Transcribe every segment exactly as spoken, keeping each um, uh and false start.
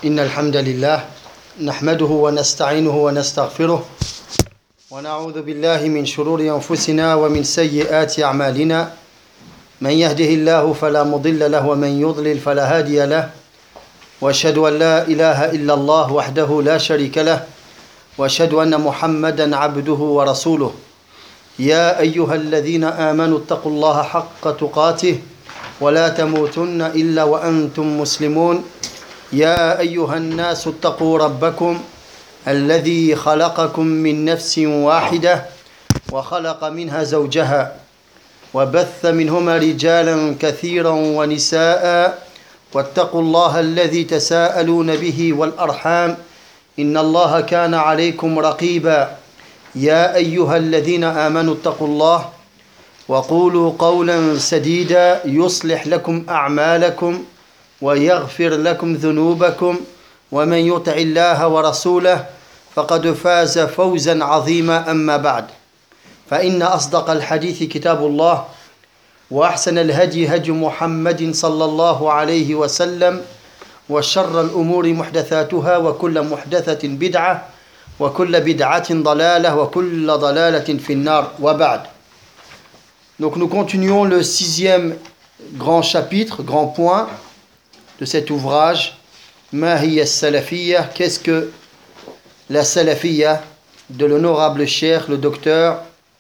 إن الحمد لله نحمده ونستعينه ونستغفره ونعوذ بالله من شرور أنفسنا ومن سيئات أعمالنا من يهده الله فلا مضل له ومن يضلل فلا هادي له وأشهد أن لا إله إلا الله وحده لا شريك له وأشهد أن محمدا عبده ورسوله يا أيها الذين آمنوا اتقوا الله حق تقاته ولا تموتن إلا وأنتم مسلمون يا أيها الناس اتقوا ربكم الذي خلقكم من نفس واحدة وخلق منها زوجها وبث منهما رجالا كثيرا ونساء واتقوا الله الذي تساءلون به والأرحام إن الله كان عليكم رقيبا يا أيها الذين آمنوا اتقوا الله وقولوا قولا سديدا يصلح لكم أعمالكم ويغفر لكم ذنوبكم ومن يطع الله ورسوله فقد فاز فوزا عظيما أما بعد فإن أصدق الحديث كتاب الله وأحسن الهدي هدي محمد صلى الله عليه وسلم وشر الأمور محدثاتها وكل محدثة بدعة وكل بدعة ضلالة وكل ضلالة في النار وبعد. Donc nous continuons le sixième grand chapitre, grand point de cet ouvrage, Ma hiya salafiyya, qu'est-ce que la salafiyya, de l'honorable cheikh, le docteur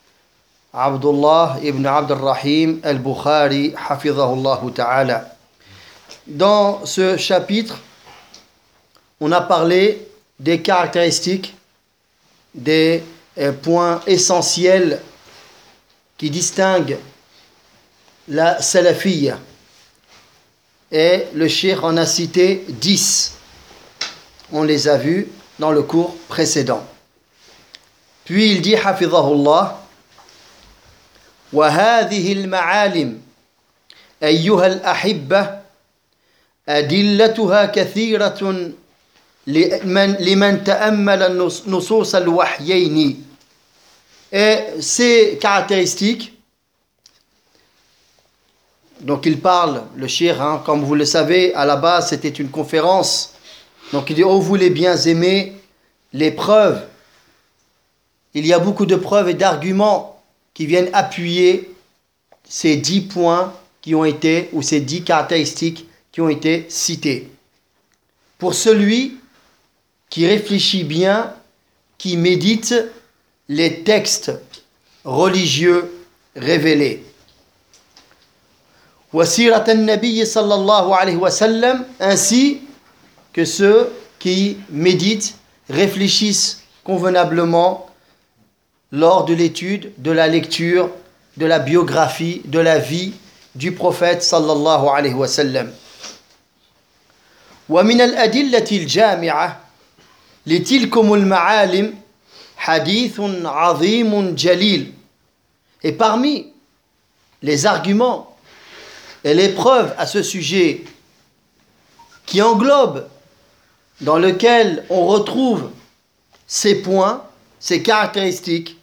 Abdullah ibn Abd al-Rahim al-Bukhari, hafidhahullah ta'ala. Dans ce chapitre, on a parlé des caractéristiques, des euh, points essentiels qui distinguent la salafiyya. Et le cheikh en a cité dix. On les a vus dans le cours précédent. Puis il dit, hafidhahullah, وهذه المعالم أيها الأحبة أدلتها كثيرة لمن, لمن تأمل نصوص الوحيين. Et ces caractéristiques, donc il parle, le cheikh, hein, comme vous le savez, à la base c'était une conférence, donc il dit, oh vous les bien aimés, les preuves, il y a beaucoup de preuves et d'arguments qui viennent appuyer ces dix points qui ont été, ou ces dix caractéristiques qui ont été citées. Pour celui qui réfléchit bien, qui médite les textes religieux révélés. Wasirat an-Nabi sallallahu alayhi wa sallam, ainsi que ceux qui méditent, réfléchissent convenablement lors de l'étude, de la lecture, de la biographie, de la vie du prophète sallallahu alayhi wa sallam. Wa min al-adillati al-jami'a li tilkum al-ma'alim hadithun 'azimun jalil. Et parmi les arguments et les preuves à ce sujet qui englobent, dans lequel on retrouve ces points, ces caractéristiques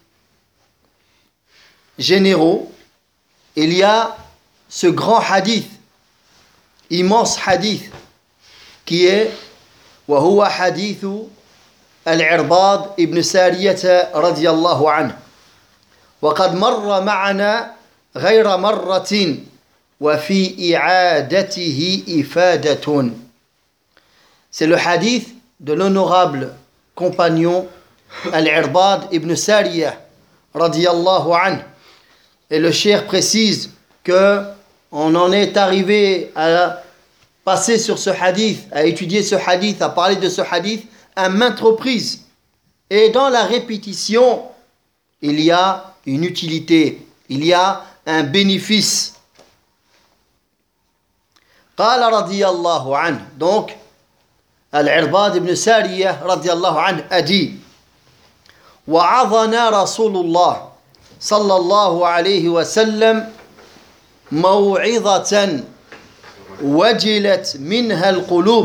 généraux, il y a ce grand hadith, immense hadith, qui est wa huwa hadithu al-Irbad ibn Sariyata radiyallahu anhu. Wa qad marra ma'ana ghayra marratin wa fi i'adatihi ifadatun. C'est le hadith de l'honorable compagnon Al-Irbad ibn Sariyah radiyallahu anhu. Et le cheikh précise que on en est arrivé à passer sur ce hadith, à étudier ce hadith, à parler de ce hadith à maintes reprises. Et dans la répétition, il y a une utilité, il y a un bénéfice. قال رضي الله عنه, donc Al-Irbad ibn Sariyah radiyallahu anhu a dit, وعظنا رسول الله صلى الله عليه وسلم موعظة وجلت منها القلوب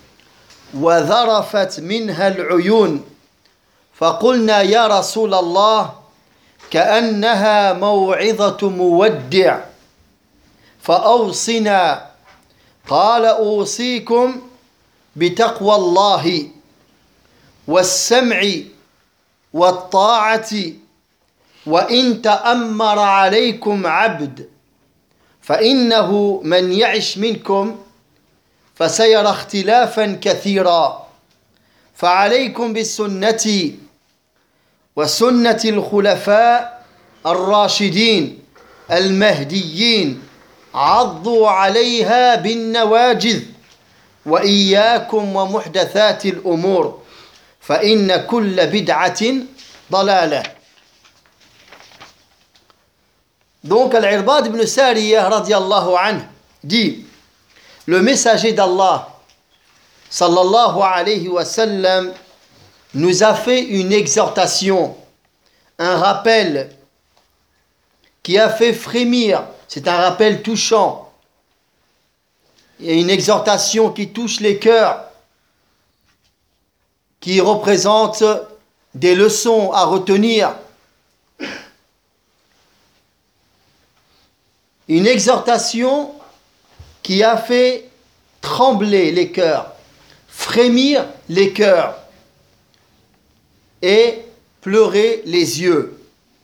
وذرفت منها العيون فقلنا يا رسول الله كأنها موعظة مودع فأوصنا قال أوصيكم بتقوى الله والسمع والطاعة وإن تأمر عليكم عبد فإنه من يعش منكم فسيرى اختلافا كثيرا فعليكم بالسنة وسنة الخلفاء الراشدين المهديين عضوا عليها بالنواجذ وإياكم ومحدثات الأمور فإن كل بدعة ضلالة. Donc Al-Irbad ibn Sariyah radiallahu anhu dit: le messager d'Allah sallallahu alayhi wa sallam nous a fait une exhortation, un rappel qui a fait frémir. C'est un rappel touchant et une exhortation qui touche les cœurs, qui représente des leçons à retenir. Une exhortation qui a fait trembler les cœurs, frémir les cœurs et pleurer les yeux,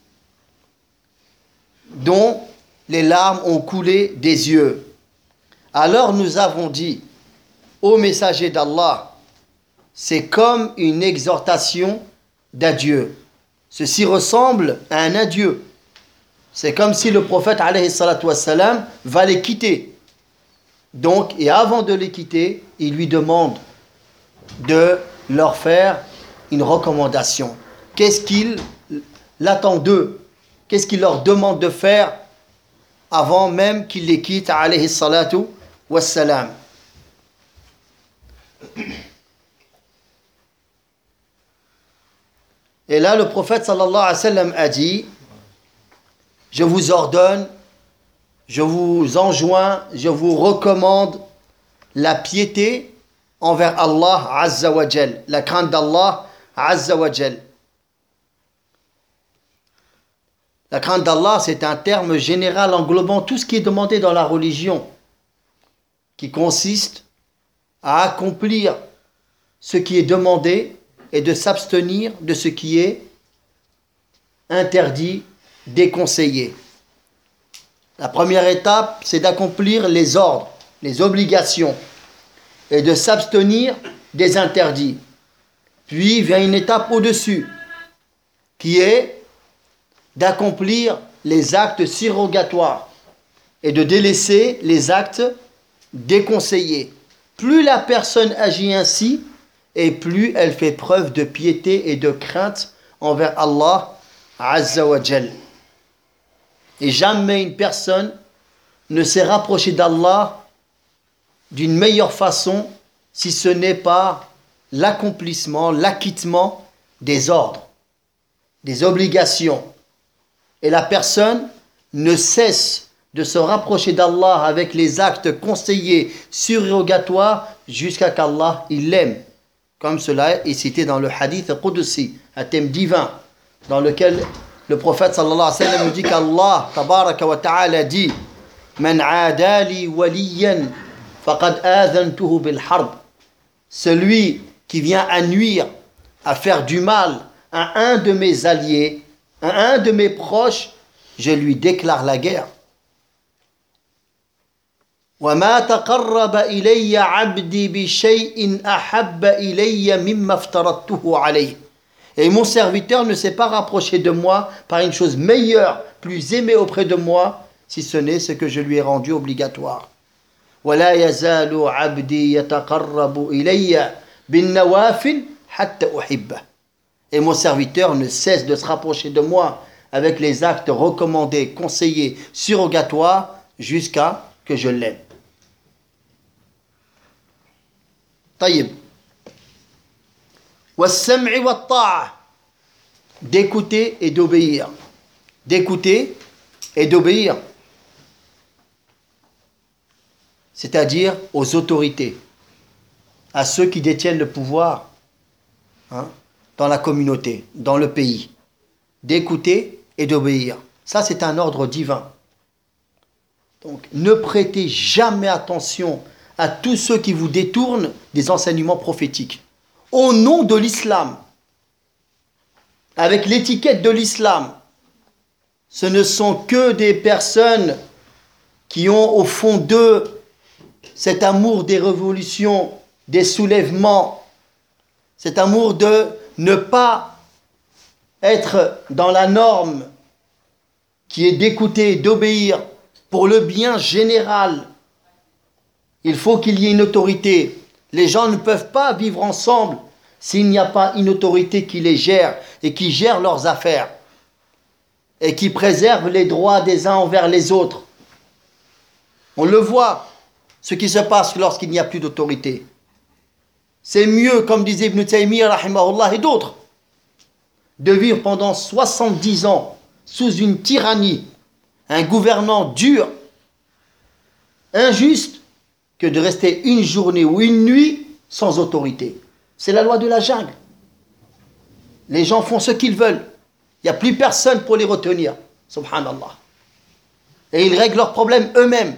dont les larmes ont coulé des yeux. Alors nous avons dit, ô messager d'Allah, c'est comme une exhortation d'adieu. Ceci ressemble à un adieu. C'est comme si le prophète alayhi salatu wassalam va les quitter. Donc, et avant de les quitter, il lui demande de leur faire une recommandation. Qu'est-ce qu'il attend d'eux? Qu'est-ce qu'il leur demande de faire avant même qu'il les quitte alayhi salatu wassalam? Et là, le prophète sallallahu alayhi wa sallam a dit: je vous ordonne, je vous enjoins, je vous recommande la piété envers Allah Azza wa Jal, la crainte d'Allah Azza wa Jal. La crainte d'Allah, c'est un terme général englobant tout ce qui est demandé dans la religion, qui consiste à accomplir ce qui est demandé et de s'abstenir de ce qui est interdit, déconseillé. La première étape, c'est d'accomplir les ordres, les obligations, et de s'abstenir des interdits. Puis vient une étape au-dessus, qui est d'accomplir les actes surrogatoires et de délaisser les actes déconseillés. Plus la personne agit ainsi, et plus elle fait preuve de piété et de crainte envers Allah Azza wa Jal. Et jamais une personne ne s'est rapprochée d'Allah d'une meilleure façon si ce n'est par l'accomplissement, l'acquittement des ordres, des obligations. Et la personne ne cesse de se rapprocher d'Allah avec les actes conseillés, surrogatoires, jusqu'à qu'Allah il l'aime. Comme cela est cité dans le hadith Qudsi, un thème divin, dans lequel le prophète sallallahu alayhi wa sallam nous dit qu'Allah tabaraka wa ta'ala dit: Man aadali waliyan faqad adhantuhu bil harb. Celui qui vient à nuire, à faire du mal à un de mes alliés, à un de mes proches, je lui déclare la guerre. وما تقرب إلي عبدي بشيء أحب إلي مما افترضته عليه. Et mon serviteur ne s'est pas rapproché de moi par une chose meilleure, plus aimée auprès de moi, si ce n'est ce que je lui ai rendu obligatoire. ولا يزال عبدي يتقرب إلي بالنوافل حتى أحبه. Et mon serviteur ne cesse de se rapprocher de moi avec les actes recommandés, conseillés, surrogatoires, jusqu'à que je l'aime. طيب. والسمع والطاعة. D'écouter et d'obéir. D'écouter et d'obéir. C'est-à-dire aux autorités, à ceux qui détiennent le pouvoir, hein, dans la communauté, dans le pays. D'écouter et d'obéir. Ça, c'est un ordre divin. Donc, ne prêtez jamais attention à tous ceux qui vous détournent des enseignements prophétiques. Au nom de l'islam, avec l'étiquette de l'islam, ce ne sont que des personnes qui ont au fond d'eux cet amour des révolutions, des soulèvements, cet amour de ne pas être dans la norme qui est d'écouter, d'obéir pour le bien général. Il faut qu'il y ait une autorité. Les gens ne peuvent pas vivre ensemble s'il n'y a pas une autorité qui les gère et qui gère leurs affaires et qui préserve les droits des uns envers les autres. On le voit, ce qui se passe lorsqu'il n'y a plus d'autorité. C'est mieux, comme disait Ibn Taymiyyah rahimahullah et d'autres, de vivre pendant soixante-dix ans sous une tyrannie, un gouvernant dur, injuste, que de rester une journée ou une nuit sans autorité. C'est la loi de la jungle. Les gens font ce qu'ils veulent. Il n'y a plus personne pour les retenir. Subhanallah. Et ils règlent leurs problèmes eux-mêmes.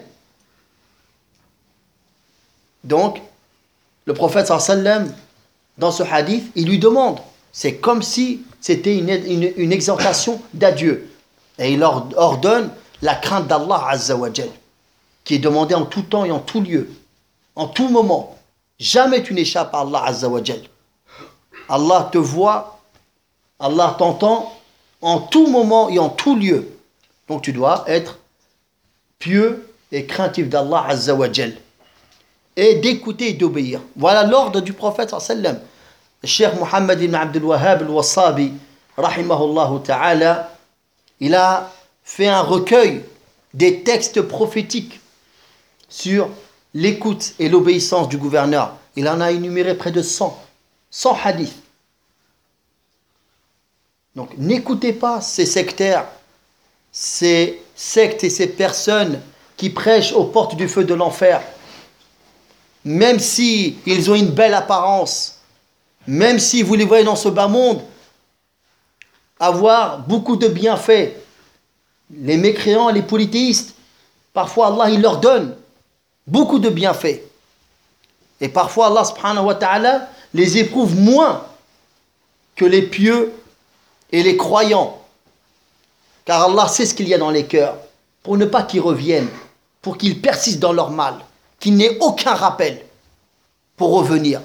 Donc, le prophète sallallahu alayhi wa sallam, dans ce hadith, il lui demande. C'est comme si c'était une, une, une exhortation d'adieu. Et il leur ordonne la crainte d'Allah Azza wa Jal, qui est demandée en tout temps et en tout lieu, en tout moment. Jamais tu n'échappes à Allah Azza wa Jal. Allah te voit, Allah t'entend en tout moment et en tout lieu. Donc tu dois être pieux et craintif d'Allah Azza wa Jal. Et d'écouter et d'obéir. Voilà l'ordre du prophète sallallahu alayhi wa sallam. Le Cheikh Mohammed ibn Abdul Wahhab al-Wassabi, rahimahullah ta'ala, il a fait un recueil des textes prophétiques sur l'écoute et l'obéissance du gouverneur. Il en a énuméré près de cent, cent hadiths. Donc n'écoutez pas ces sectaires, ces sectes et ces personnes qui prêchent aux portes du feu de l'enfer. Même si ils ont une belle apparence, même si vous les voyez dans ce bas monde avoir beaucoup de bienfaits, les mécréants, les polythéistes, parfois Allah il leur donne beaucoup de bienfaits. Et parfois Allah subhanahu wa ta'ala les éprouve moins que les pieux et les croyants. Car Allah sait ce qu'il y a dans les cœurs, pour ne pas qu'ils reviennent, pour qu'ils persistent dans leur mal, qu'il n'ait aucun rappel pour revenir.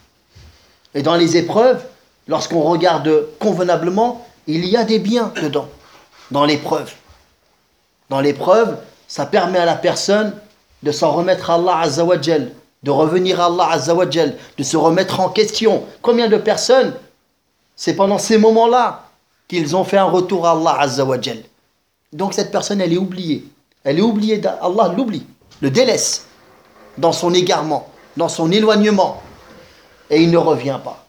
Et dans les épreuves, lorsqu'on regarde convenablement, il y a des biens dedans, dans l'épreuve. Dans l'épreuve, ça permet à la personne de s'en remettre à Allah Azza wa Jal, de revenir à Allah Azza wa Jal, de se remettre en question. Combien de personnes, c'est pendant ces moments-là qu'ils ont fait un retour à Allah Azza wa Jal. Donc cette personne, elle est oubliée. Elle est oubliée, Allah l'oublie, le délaisse dans son égarement, dans son éloignement. Et il ne revient pas.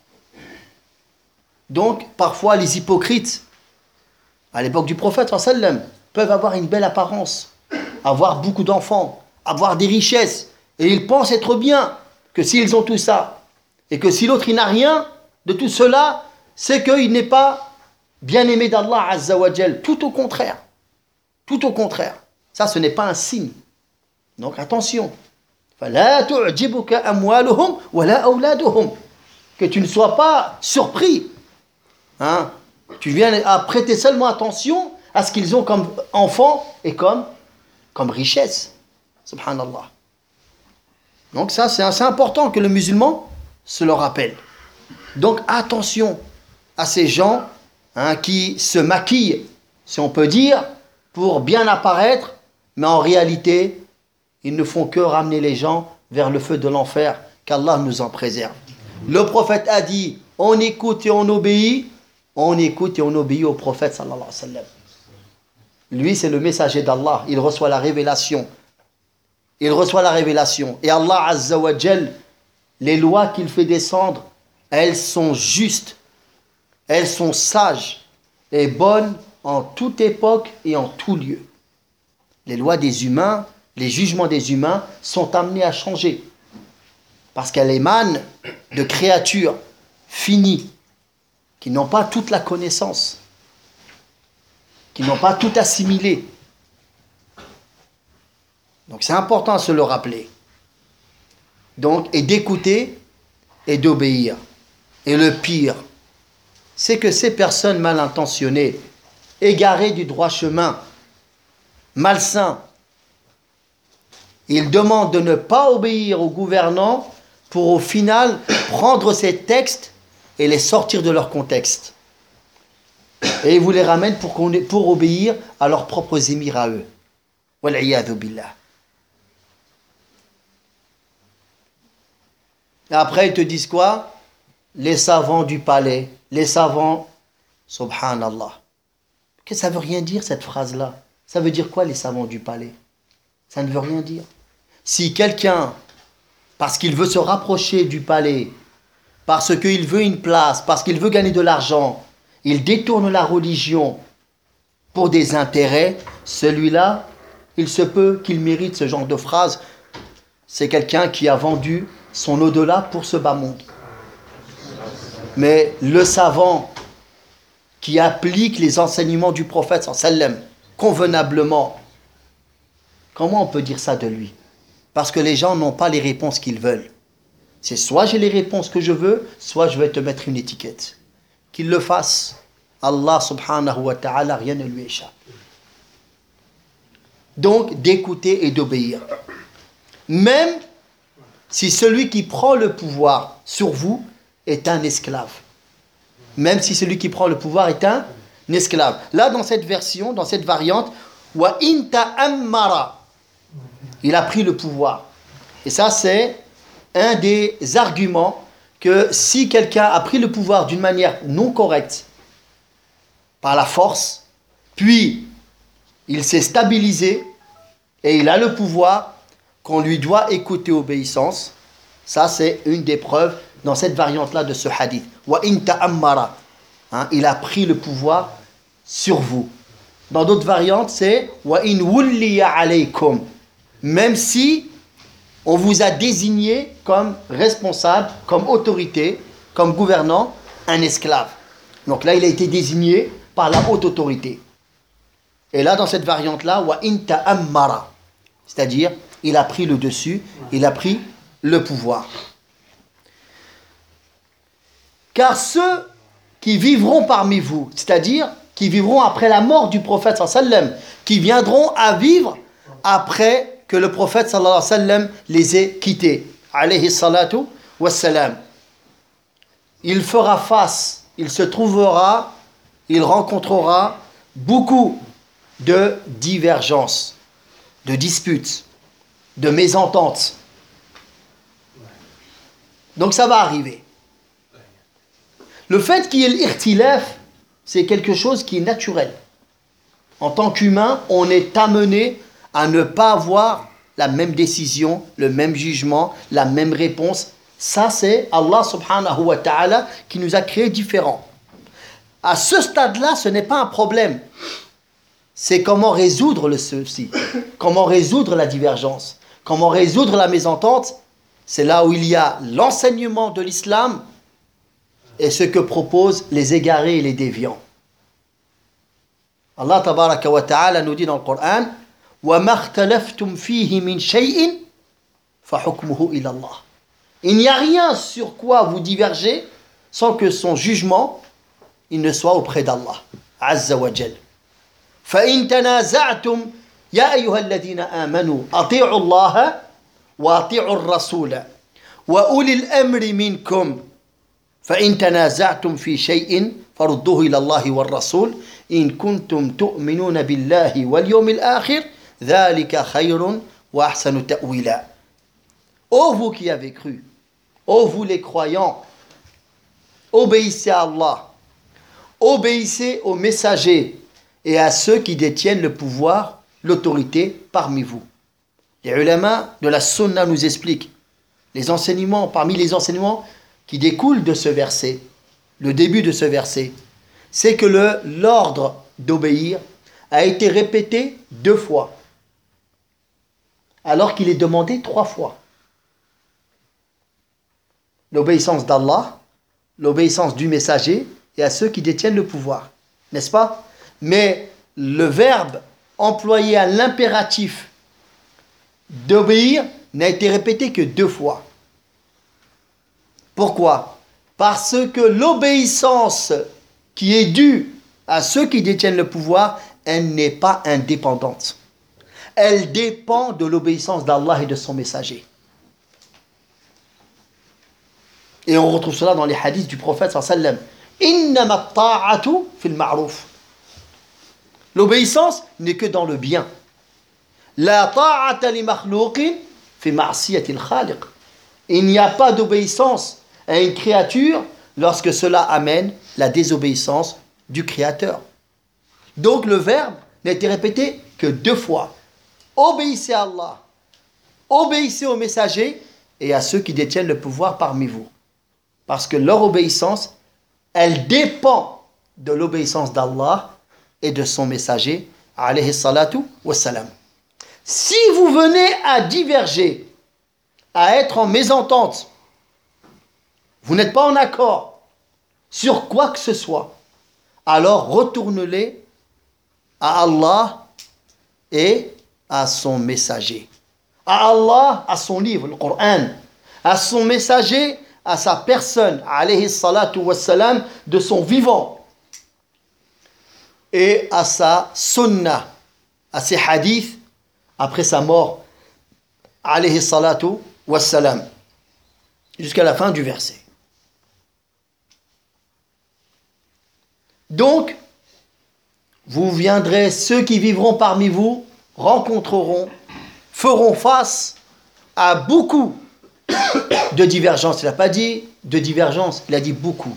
Donc, parfois, les hypocrites, à l'époque du prophète, sallallahu alayhi wa sallam, peuvent avoir une belle apparence, avoir beaucoup d'enfants, avoir des richesses, et ils pensent être bien, que s'ils ont tout ça, et que si l'autre il n'a rien de tout cela, c'est qu'il n'est pas bien aimé d'Allah Azza wa Jal. Tout au contraire. Tout au contraire. Ça, ce n'est pas un signe. Donc, attention. فَلَا تُعْجِبُكَ أَمْوَالُهُمْ وَلَا أَوْلَادُهُمْ. Que tu ne sois pas surpris. Hein? Tu viens à prêter seulement attention à ce qu'ils ont comme enfants et comme, comme richesse. Subhanallah. Donc ça, c'est assez important que le musulman se le rappelle. Donc attention à ces gens hein, qui se maquillent, si on peut dire, pour bien apparaître, mais en réalité, ils ne font que ramener les gens vers le feu de l'enfer, qu'Allah nous en préserve. Le prophète a dit, on écoute et on obéit, on écoute et on obéit au prophète sallallahu alayhi wa sallam. Lui, c'est le messager d'Allah, il reçoit la révélation. Il reçoit la révélation. Et Allah Azza wa Jal, les lois qu'il fait descendre, elles sont justes, elles sont sages et bonnes en toute époque et en tout lieu. Les lois des humains, les jugements des humains sont amenés à changer. Parce qu'elles émanent de créatures finies, qui n'ont pas toute la connaissance, qui n'ont pas tout assimilé. Donc c'est important de se le rappeler. Donc, et d'écouter et d'obéir. Et le pire, c'est que ces personnes mal intentionnées, égarées du droit chemin, malsains, ils demandent de ne pas obéir aux gouvernants pour au final prendre ces textes et les sortir de leur contexte. Et ils vous les ramènent pour, pour obéir à leurs propres émirs à eux. Wal'iyadhu billah. Et après, ils te disent quoi? Les savants du palais, les savants, subhanallah. Que ça veut rien dire cette phrase-là? Ça veut dire quoi les savants du palais? Ça ne veut rien dire. Si quelqu'un, parce qu'il veut se rapprocher du palais, parce qu'il veut une place, parce qu'il veut gagner de l'argent, il détourne la religion pour des intérêts, celui-là, il se peut qu'il mérite ce genre de phrase. C'est quelqu'un qui a vendu son au-delà pour ce bas monde. Mais le savant qui applique les enseignements du prophète sallam convenablement, comment on peut dire ça de lui? Parce que les gens n'ont pas les réponses qu'ils veulent. C'est soit j'ai les réponses que je veux, soit je vais te mettre une étiquette. Qu'il le fasse. Allah subhanahu wa ta'ala, rien ne lui échappe. Donc, d'écouter et d'obéir. Même si celui qui prend le pouvoir sur vous est un esclave. Même si celui qui prend le pouvoir est un esclave. Là, dans cette version, dans cette variante, wa in ta'ammara, il a pris le pouvoir. Et ça, c'est un des arguments que si quelqu'un a pris le pouvoir d'une manière non correcte, par la force, puis il s'est stabilisé et il a le pouvoir, qu'on lui doit écouter obéissance, ça c'est une des preuves dans cette variante-là de ce hadith. Wa in ta'ammara, hein, il a pris le pouvoir sur vous. Dans d'autres variantes, c'est wa in wulliya alaykum, même si on vous a désigné comme responsable, comme autorité, comme gouvernant, un esclave. Donc là, il a été désigné par la haute autorité. Et là, dans cette variante-là, wa in ta'ammara, c'est-à-dire, il a pris le dessus, il a pris le pouvoir. Car ceux qui vivront parmi vous, c'est-à-dire qui vivront après la mort du prophète sallallahu alayhi wa sallam, qui viendront à vivre après que le prophète sallallahu alayhi wa sallam les ait quittés, alayhi salatu wassalam, il fera face, il se trouvera, il rencontrera beaucoup de divergences, de disputes, de mésententes. Donc ça va arriver. Le fait qu'il y ait l'irtilaf, c'est quelque chose qui est naturel. En tant qu'humain, on est amené à ne pas avoir la même décision, le même jugement, la même réponse. Ça, c'est Allah subhanahu wa ta'ala qui nous a créés différents. À ce stade-là, ce n'est pas un problème. C'est comment résoudre le souci, comment résoudre la divergence, comment résoudre la mésentente. C'est là où il y a l'enseignement de l'islam et ce que proposent les égarés et les déviants. Allah tabaraka wa ta'ala nous dit dans le Coran وَمَا اخْتَلَفْتُمْ فِيهِ مِنْ شَيْءٍ فَحُكْمُهُ إِلَى اللَّهِ. Il n'y a rien sur quoi vous divergez sans que son jugement il ne soit auprès d'Allah Azza wa Jal. فَإِن تَنَازَعْتُمْ يَا أَيُّهَا الَّذِينَ آمَنُوا أَطِيعُوا اللَّهَ وَأَطِيعُوا الرَّسُولَ وَأُولِي الْأَمْرِ مِنْكُمْ فَإِن تَنَازَعْتُمْ فِي شَيْءٍ فَرُدُّوهُ إِلَى اللَّهِ وَالرَّسُولِ إِن كُنتُمْ تُؤْمِنُونَ بِاللَّهِ وَالْيَوْمِ الْآخِرِ ذَلِكَ خَيْرٌ وَأَحْسَنُ تَأْوِيلًا. Ô vous qui avez cru, ô vous les croyants, obéissez à Allah, obéissez aux messagers et à ceux qui détiennent le pouvoir, l'autorité parmi vous. Les ulama de la sunna nous expliquent les enseignements, parmi les enseignements qui découlent de ce verset, le début de ce verset, c'est que le, l'ordre d'obéir a été répété deux fois, alors qu'il est demandé trois fois. L'obéissance d'Allah, l'obéissance du messager et à ceux qui détiennent le pouvoir, n'est-ce pas? Mais le verbe employé à l'impératif d'obéir n'a été répété que deux fois. Pourquoi? Parce que l'obéissance qui est due à ceux qui détiennent le pouvoir, elle n'est pas indépendante. Elle dépend de l'obéissance d'Allah et de son messager. Et on retrouve cela dans les hadiths du prophète sallallahu alayhi wa sallam. Innama ta'atu fil ma'ruf. L'obéissance n'est que dans le bien. La ta'ata li makhlouqin fi ma'siyati al-khaliq. Il n'y a pas d'obéissance à une créature lorsque cela amène la désobéissance du Créateur. Donc le verbe n'a été répété que deux fois. Obéissez à Allah, obéissez aux messagers et à ceux qui détiennent le pouvoir parmi vous. Parce que leur obéissance, elle dépend de l'obéissance d'Allah et de son messager, alayhi salatu wassalam. Si vous venez à diverger, à être en mésentente, vous n'êtes pas en accord sur quoi que ce soit, alors retournez-les à Allah et à son messager. À Allah, à son livre, le Coran. À son messager, à sa personne, alayhi salatu wassalam, de son vivant. Et à sa sunnah, à ses hadiths, après sa mort, alayhi salatu wassalam. Jusqu'à la fin du verset. Donc, vous viendrez, ceux qui vivront parmi vous, rencontreront, feront face à beaucoup de divergences. Il n'a pas dit de divergences, il a dit beaucoup.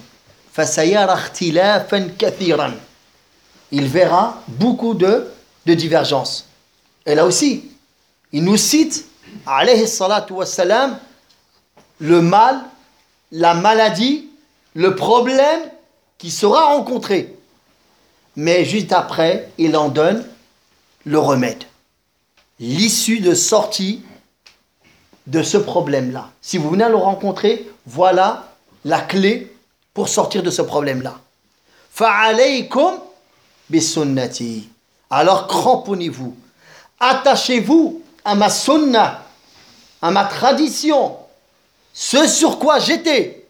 Il verra beaucoup de, de divergences. Et là aussi, il nous cite, alayhi salatu wassalam, le mal, la maladie, le problème qui sera rencontré. Mais juste après, il en donne le remède. L'issue de sortie de ce problème-là. Si vous venez à le rencontrer, voilà la clé pour sortir de ce problème-là. Fa'alaykum bisunnati. Alors cramponnez-vous. Attachez-vous à ma sunna, à ma tradition, ce sur quoi j'étais.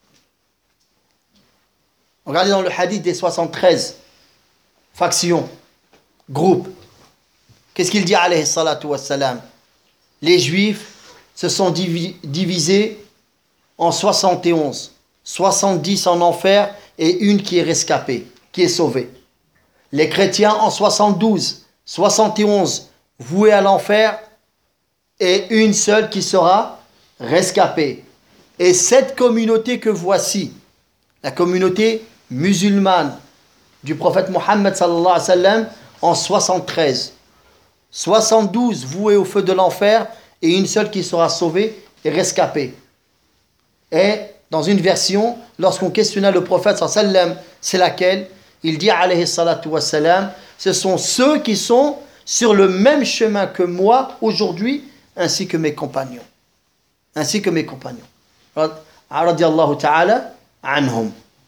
Regardez dans le hadith des soixante-treize factions, groupes. Qu'est-ce qu'il dit, alayhi salatu wassalam? Les Juifs se sont divi- divisés en soixante et onze. soixante-dix en enfer et une qui est rescapée, qui est sauvée. Les chrétiens en soixante-douze. soixante et onze voués à l'enfer et une seule qui sera rescapée. Et cette communauté que voici, la communauté musulmane du prophète Mohammed sallallahu alayhi wa sallam, en soixante-treize. soixante-douze voués au feu de l'enfer et une seule qui sera sauvée et rescapée. Et dans une version, lorsqu'on questionna le prophète sallallahu alayhi wa sallam, c'est laquelle? Il dit alayhi salatu wa salam, ce sont ceux qui sont sur le même chemin que moi aujourd'hui, ainsi que mes compagnons. Ainsi que mes compagnons. Radiyallahu ta'ala anhum.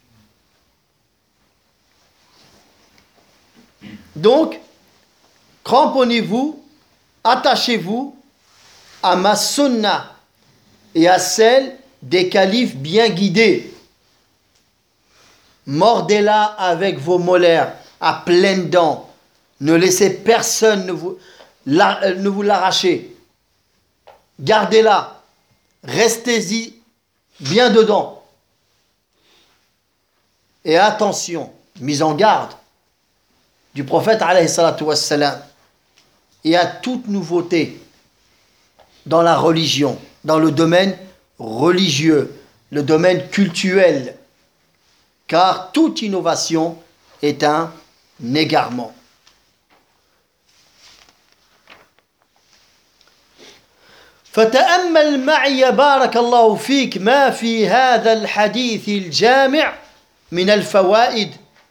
Donc, cramponnez-vous, attachez-vous à ma sunna et à celle des califes bien guidés. Mordez-la avec vos molaires à pleines dents. Ne laissez personne ne vous, la, ne vous l'arracher. Gardez-la. Restez-y bien dedans. Et attention, mise en garde du prophète alayhi salatu wassalam, et à toute nouveauté dans la religion, dans le domaine religieux, le domaine cultuel, car toute innovation est un égarement. فتأمل معي بارك الله فيك ما في هذا الحديث الجامع من الفوائد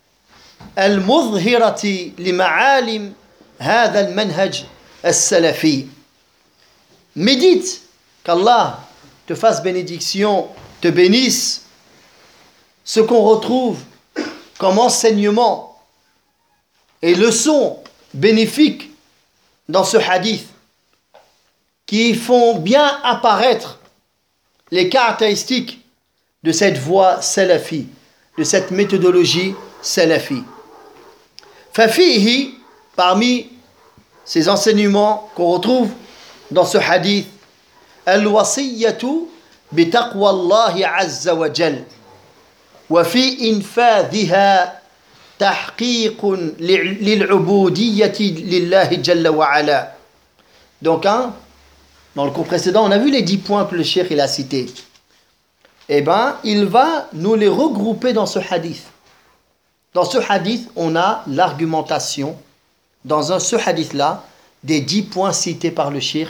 المظهرة لمعالم هذا المنهج السلفي. Médite, qu'Allah te fasse bénédiction, te bénisse, ce qu'on retrouve comme enseignement et leçons bénéfiques dans ce hadith, qui font bien apparaître les caractéristiques de cette voie salafi, de cette méthodologie salafi. Fafihi, parmi ces enseignements qu'on retrouve dans ce hadith, al-wasiyyatu bi taqwa Allah azza wa jal wa fi infadhiha tahqiqun lil'ubudiyyati lillahi jalla wa ala. Donc, hein, dans le cours précédent, on a vu les dix points que le cheikh il a cités. Eh bien, il va nous les regrouper dans ce hadith. Dans ce hadith, on a l'argumentation, dans un, ce hadith-là, des dix points cités par le cheikh.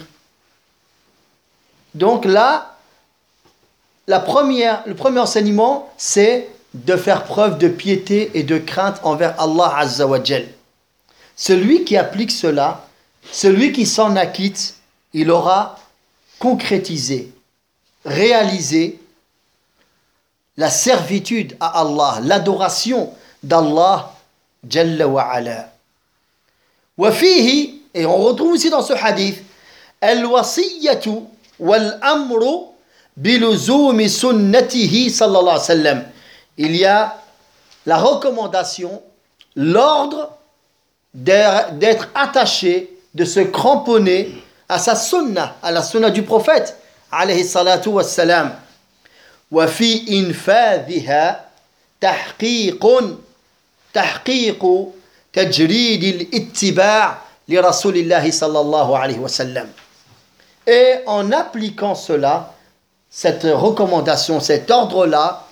Donc là, la première, le premier enseignement, c'est de faire preuve de piété et de crainte envers Allah Azza wa Jal. Celui qui applique cela, celui qui s'en acquitte, il aura concrétisé, réalisé la servitude à Allah, l'adoration d'Allah Jalla wa Ala. Wa fihi, et on retrouve aussi dans ce hadith, al-wasiyyatu wal-amru biluzumi sunnatihi sallallahu alayhi wa sallam. Il y a la recommandation, l'ordre d'être attaché, de se cramponner à sa sunna, à la sunna du prophète alayhi salatu wa salam. وفي إنفاذها تحقيق تحقيق تجريد الاتباع لرسول الله صلى الله عليه وسلم. Et en appliquant cela, cette recommandation, cet ordre-là,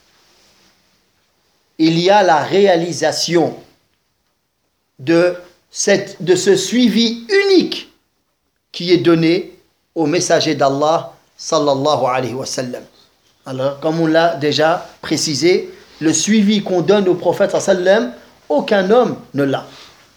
il y a la réalisation de, cette, de ce suivi unique qui est donné au messager d'Allah sallallahu alayhi wa sallam. Alors, comme on l'a déjà précisé, le suivi qu'on donne au prophète sallallahu alayhi wa sallam, aucun homme ne l'a.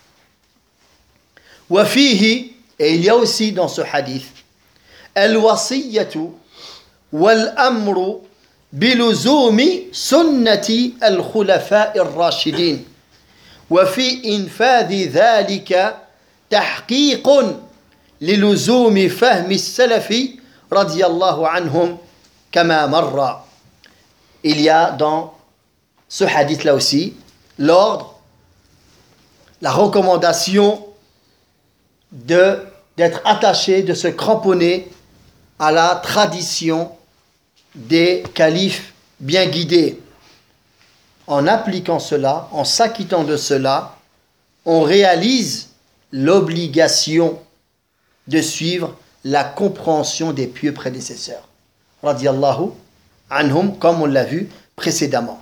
Wa fihi, et il y a aussi dans ce hadith, al-wasiyyatu wal-amru biluzumi sunnati al-khulafa'i ar-rashidin. Wa fi infadhi dhalika tahqiqun liluzumi fahmi as-salafi radiyallahu anhum kama marra. Il y a dans ce hadith là aussi l'ordre, la recommandation de d'être attaché, de se cramponner à la tradition des califes bien guidés. En appliquant cela, en s'acquittant de cela, on réalise l'obligation de suivre la compréhension des pieux prédécesseurs. Radiyallahu anhum, comme on l'a vu précédemment.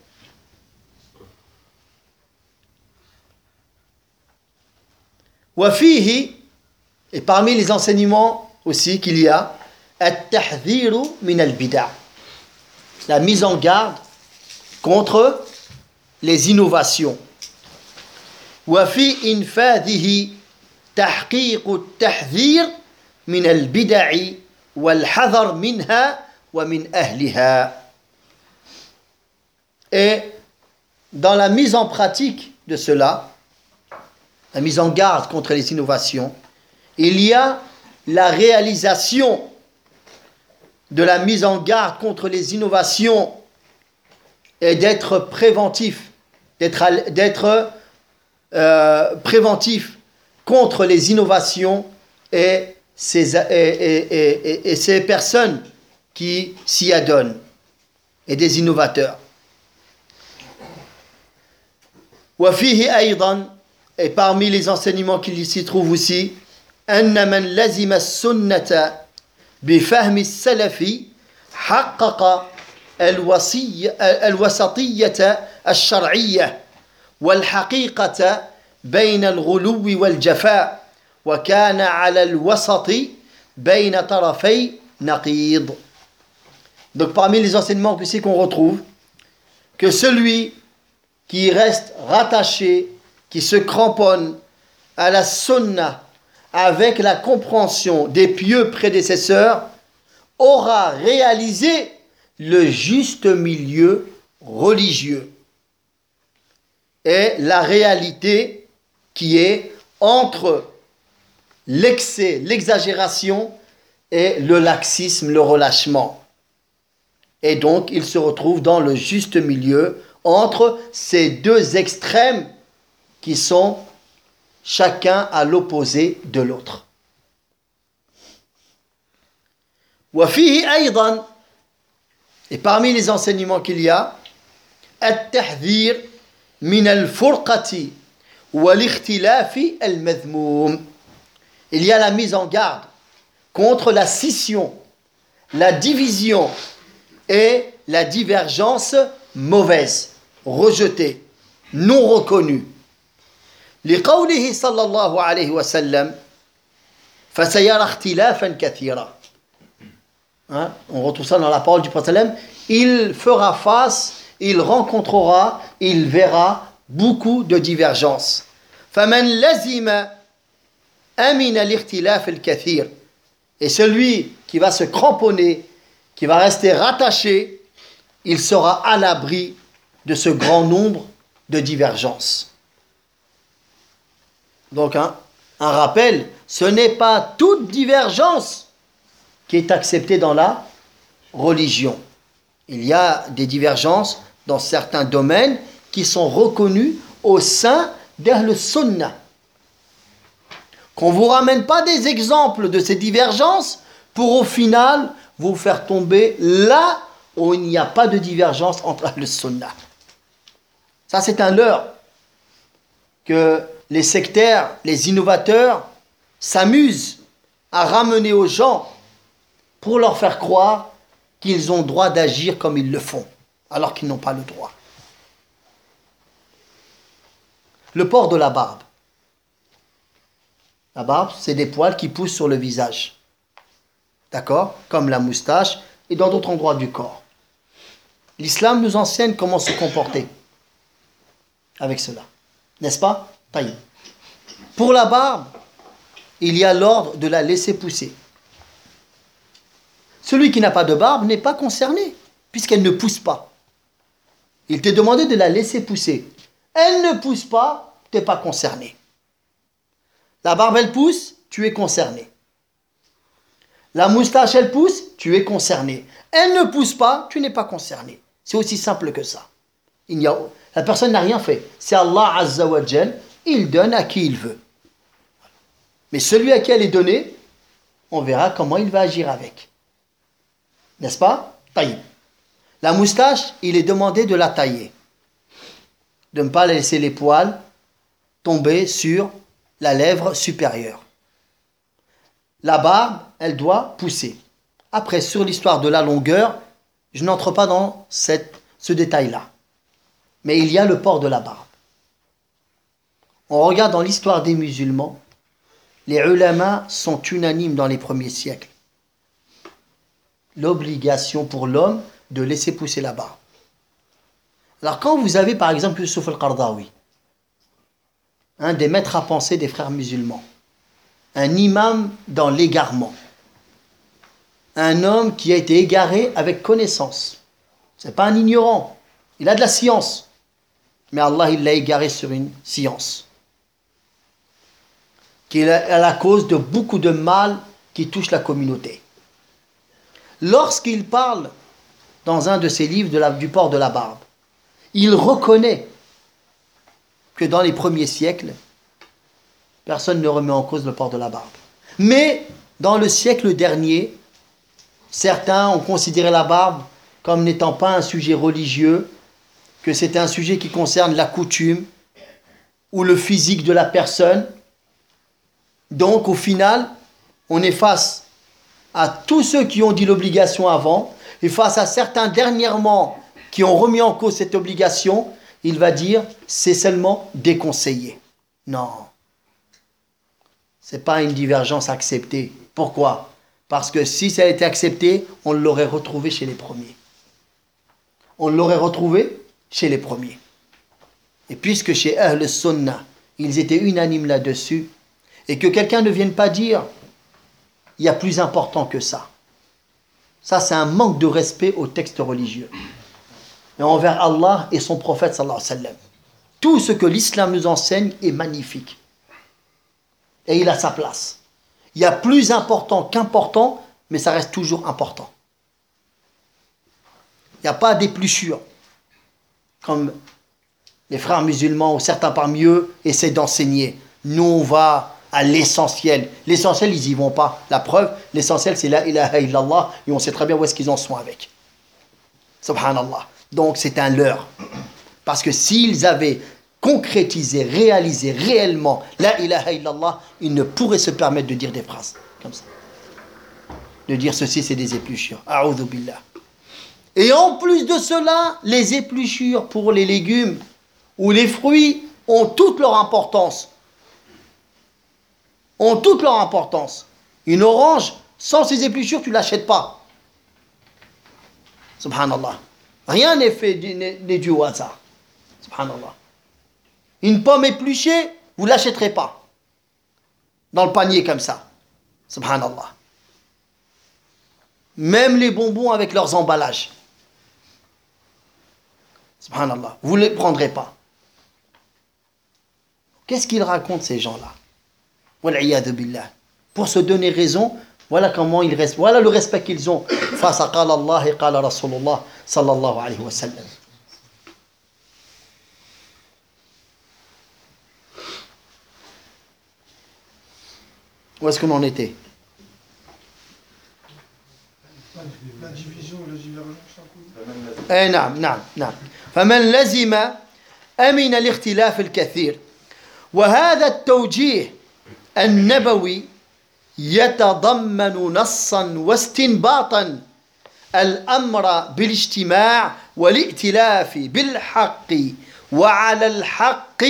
Wa fihi, et parmi les enseignements aussi qu'il y a, at-tahdhiru min al-bid'a, la mise en garde contre les innovations. Wa fi infadhihi tahqiqu at-tahdhir min al-bid'i wal-hadar minha wa min ahliha. Et dans la mise en pratique de cela, la mise en garde contre les innovations, il y a la réalisation de la mise en garde contre les innovations et d'être préventif, d'être, d'être euh, préventif contre les innovations et ces, et, et, et, et ces personnes qui s'y adonnent et des innovateurs. Wa fihi aydan, et parmi les enseignements qu'il s'y trouve aussi, أن من لزم السنة بفهم السلف حقق الوصي الوسطية الشرعية والحقيقة بين الغلو والجفاء وكان على الوسط بين طرفي نقيض. Donc parmi les enseignements aussi qu'on retrouve, que celui qui reste rattaché, qui se cramponne à la sunna avec la compréhension des pieux prédécesseurs, aura réalisé le juste milieu religieux et la réalité qui est entre l'excès, l'exagération et le laxisme, le relâchement. Et donc, il se retrouve dans le juste milieu entre ces deux extrêmes qui sont chacun à l'opposé de l'autre. وفيه أيضا, et parmi les enseignements qu'il y a, التحذير من الفرقة والاختلاف المذموم. Il y a la mise en garde contre la scission, la division et la divergence mauvaise, rejetée, non reconnue. لقوله صلى الله عليه وسلم فسيرى اختلافا كثيرا. Hein, on retrouve ça dans la parole du prophète. Il fera face, il rencontrera, il verra beaucoup de divergences. فمن لزم أمن الاختلاف الكثير. Et celui qui va se cramponner, qui va rester rattaché, il sera à l'abri de ce grand nombre de divergences. Donc, hein, un rappel, ce n'est pas toute divergence qui est acceptée dans la religion. Il y a des divergences dans certains domaines qui sont reconnus au sein d'Ahl Sunnah. Qu'on ne vous ramène pas des exemples de ces divergences pour au final vous faire tomber là où il n'y a pas de divergence entre Ahl Sunnah. Ça, c'est un leurre que les sectaires, les innovateurs s'amusent à ramener aux gens pour leur faire croire qu'ils ont droit d'agir comme ils le font, alors qu'ils n'ont pas le droit. Le port de la barbe. La barbe, c'est des poils qui poussent sur le visage. D'accord? Comme la moustache et dans d'autres endroits du corps. L'islam nous enseigne comment se comporter avec cela. N'est-ce pas? Taïb. Pour la barbe, il y a l'ordre de la laisser pousser. Celui qui n'a pas de barbe n'est pas concerné, puisqu'elle ne pousse pas. Il t'est demandé de la laisser pousser. Elle ne pousse pas, tu n'es pas concerné. La barbe, elle pousse, tu es concerné. La moustache, elle pousse, tu es concerné. Elle ne pousse pas, tu n'es pas concerné. C'est aussi simple que ça. Il n'y a, la personne n'a rien fait. C'est Allah Azza wa Jal, il donne à qui il veut. Mais celui à qui elle est donnée, on verra comment il va agir avec. N'est-ce pas? Taïb. La moustache, il est demandé de la tailler. De ne pas laisser les poils tomber sur la lèvre supérieure. La barbe, elle doit pousser. Après, sur l'histoire de la longueur, je n'entre pas dans cette, ce détail-là. Mais il y a le port de la barbe. On regarde dans l'histoire des musulmans, les ulama sont unanimes dans les premiers siècles. L'obligation pour l'homme de laisser pousser la barbe. Alors quand vous avez par exemple Yusuf al-Qardawi, un des maîtres à penser des frères musulmans, un imam dans l'égarement, un homme qui a été égaré avec connaissance, c'est pas un ignorant, il a de la science, mais Allah il l'a égaré sur une science, qui est à la cause de beaucoup de mal qui touche la communauté. Lorsqu'il parle dans un de ses livres de la, du port de la barbe, il reconnaît que dans les premiers siècles, personne ne remet en cause le port de la barbe. Mais dans le siècle dernier, certains ont considéré la barbe comme n'étant pas un sujet religieux, que c'était un sujet qui concerne la coutume ou le physique de la personne. Donc au final, on est face à tous ceux qui ont dit l'obligation avant, et face à certains dernièrement qui ont remis en cause cette obligation, il va dire c'est seulement déconseillé. Non. Ce n'est pas une divergence acceptée. Pourquoi? Parce que si ça a été accepté, on l'aurait retrouvé chez les premiers. On l'aurait retrouvé chez les premiers. Et puisque chez Ahl Sunnah, ils étaient unanimes là-dessus, et que quelqu'un ne vienne pas dire il y a plus important que ça. Ça, c'est un manque de respect au texte religieux. Et envers Allah et son prophète sallallahu alayhi wa sallam. Tout ce que l'islam nous enseigne est magnifique. Et il a sa place. Il y a plus important qu'important, mais ça reste toujours important. Il n'y a pas d'épluchure. Comme les frères musulmans ou certains parmi eux essaient d'enseigner. Nous, on va à l'essentiel. L'essentiel, ils n'y vont pas. La preuve, l'essentiel, c'est la ilaha illallah. Et on sait très bien où est-ce qu'ils en sont avec. Subhanallah. Donc, c'est un leurre. Parce que s'ils avaient concrétisé, réalisé réellement la ilaha illallah, ils ne pourraient se permettre de dire des phrases comme ça. De dire ceci, c'est des épluchures. A'udhu billah. Et en plus de cela, les épluchures pour les légumes ou les fruits ont toute leur importance. Ont toute leur importance. Une orange, sans ces épluchures, tu ne l'achètes pas. Subhanallah. Rien n'est fait n'est dû au hasard. Subhanallah. Une pomme épluchée, vous ne l'achèterez pas. Dans le panier comme ça. Subhanallah. Même les bonbons avec leurs emballages. Subhanallah. Vous ne les prendrez pas. Qu'est-ce qu'ils racontent ces gens-là? Wal'iyadu billah. Pour se donner raison, voilà comment ils restent. Voilà le respect qu'ils ont face à qala Allah et qala Rasulullah sallallahu alayhi wa sallam. Où est-ce qu'on en était? La division et la divergence. Eh, نعم نعم نعم فمن لزم أمن الاختلاف الكثير وهذا التوجيه النبوي يتضمن نصا واستنباطا الأمر بالاجتماع والائتلاف بالحق وعلى الحق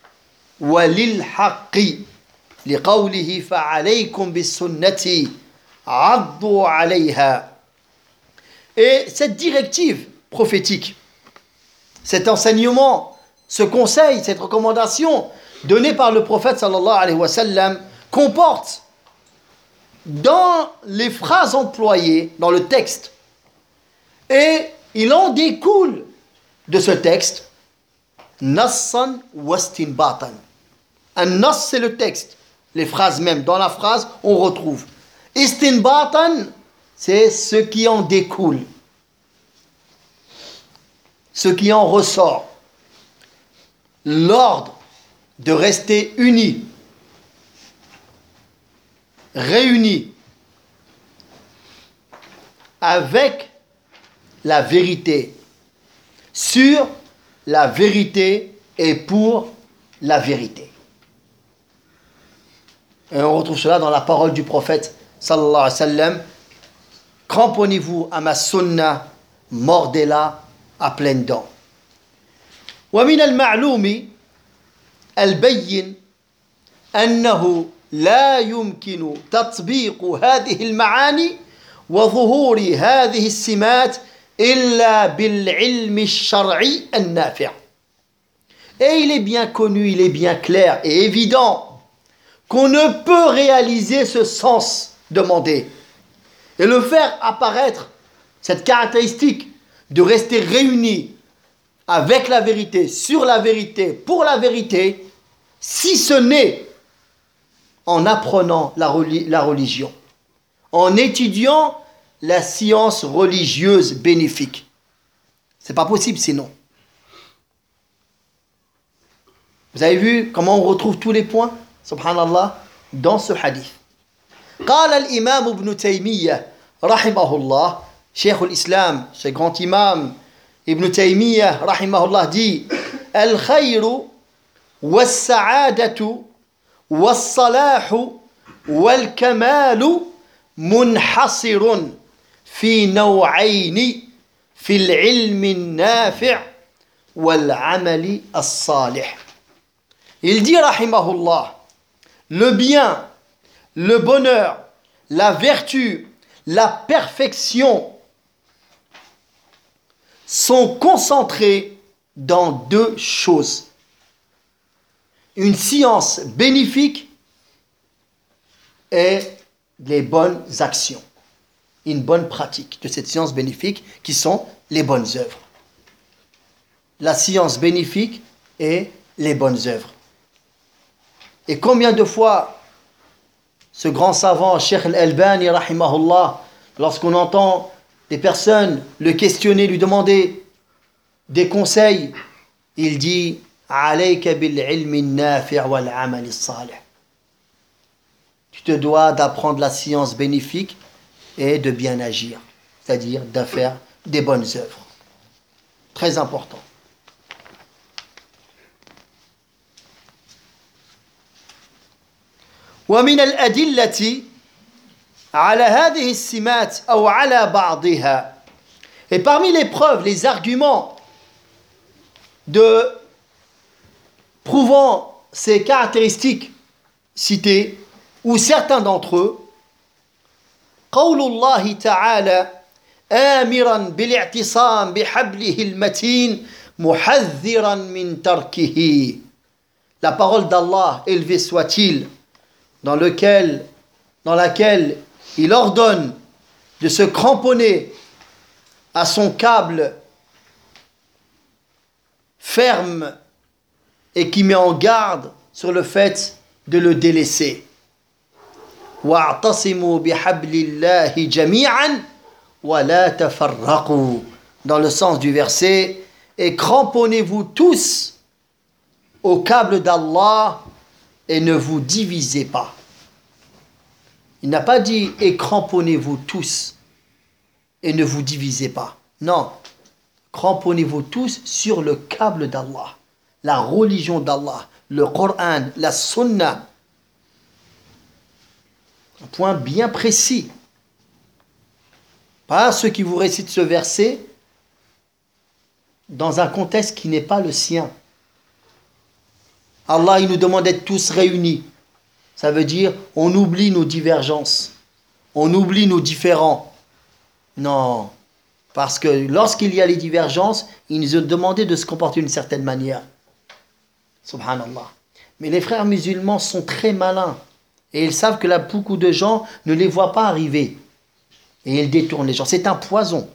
وللحق لقوله فعليكم بالسنة عضوا عليها. Et cette directive prophétique, cet enseignement, ce conseil, cette recommandation donnée par le prophète sallallahu alayhi wa sallam comporte dans les phrases employées dans le texte, et il en découle de ce texte nassan wastinbatan. Un nas, c'est le texte, les phrases même. Dans la phrase, on retrouve. Istinbatan, c'est ce qui en découle, ce qui en ressort. L'ordre de rester unis, réunis, avec la vérité, sur la vérité et pour la vérité. Et on retrouve cela dans la parole du prophète sallallahu alayhi wa sallam. Cramponnez-vous à ma sunna, mordez-la à pleines dents. ومن المعلوم البين أنه لا يمكن تطبيق هذه المعاني وظهور هذه السمات إلا بالعلم الشرعي النافع. Et il est bien connu, il est bien clair et évident qu'on ne peut réaliser ce sens demandé et le faire apparaître, cette caractéristique de rester réunis avec la vérité, sur la vérité, pour la vérité, si ce n'est en apprenant la, reli- la religion, en étudiant la science religieuse bénéfique. C'est pas possible sinon. Vous avez vu comment on retrouve tous les points, subhanallah, dans ce hadith. قال الإمام ابن تيمية رحمه الله, شيخ الإسلام, ce grand imam Ibn Taymiyyah rahimahullah dit الخير والسعادة والصلاح والكمال منحصر في نوعين في العلم النافع والعمل الصالح. Il dit rahimahullah, le bien, le bonheur, la vertu, la perfection sont concentrés dans deux choses. Une science bénéfique et les bonnes actions. Une bonne pratique de cette science bénéfique qui sont les bonnes œuvres. La science bénéfique et les bonnes œuvres. Et combien de fois ce grand savant, Cheikh Al-Albani, rahimahullah, lorsqu'on entend des personnes le questionnaient, lui demandaient des conseils, il dit alayka bil ilmi nafi' wal amal salih. Tu te dois d'apprendre la science bénéfique et de bien agir, c'est-à-dire de faire des bonnes œuvres. Très important. ومن الأدلة على هذه السمات أو على بعضها. Et parmi les preuves, les arguments de prouvant ces caractéristiques citées, ou certains d'entre eux, قول الله تعالى آمرا بالاعتصام بحبله المتين محذرا من تركه. La parole d'Allah, élevé soit-il, dans lequel, dans laquelle il ordonne de se cramponner à son câble ferme et qui met en garde sur le fait de le délaisser. وَاعْتَصِمُوا بِحَبْلِ اللَّهِ جَمِيعًا وَلَا تَفَرَّقُوا. Dans le sens du verset, et cramponnez-vous tous au câble d'Allah et ne vous divisez pas. Il n'a pas dit et cramponnez-vous tous et ne vous divisez pas. Non, cramponnez-vous tous sur le câble d'Allah, la religion d'Allah, le Coran, la Sunna. Un point bien précis. Pas ceux qui vous récitent ce verset dans un contexte qui n'est pas le sien. Allah, il nous demande d'être tous réunis. Ça veut dire, on oublie nos divergences. On oublie nos différends. Non. Parce que lorsqu'il y a les divergences, il nous a demandé de se comporter d'une certaine manière. Subhanallah. Mais les frères musulmans sont très malins. Et ils savent que là, beaucoup de gens ne les voient pas arriver. Et ils détournent les gens. C'est un poison.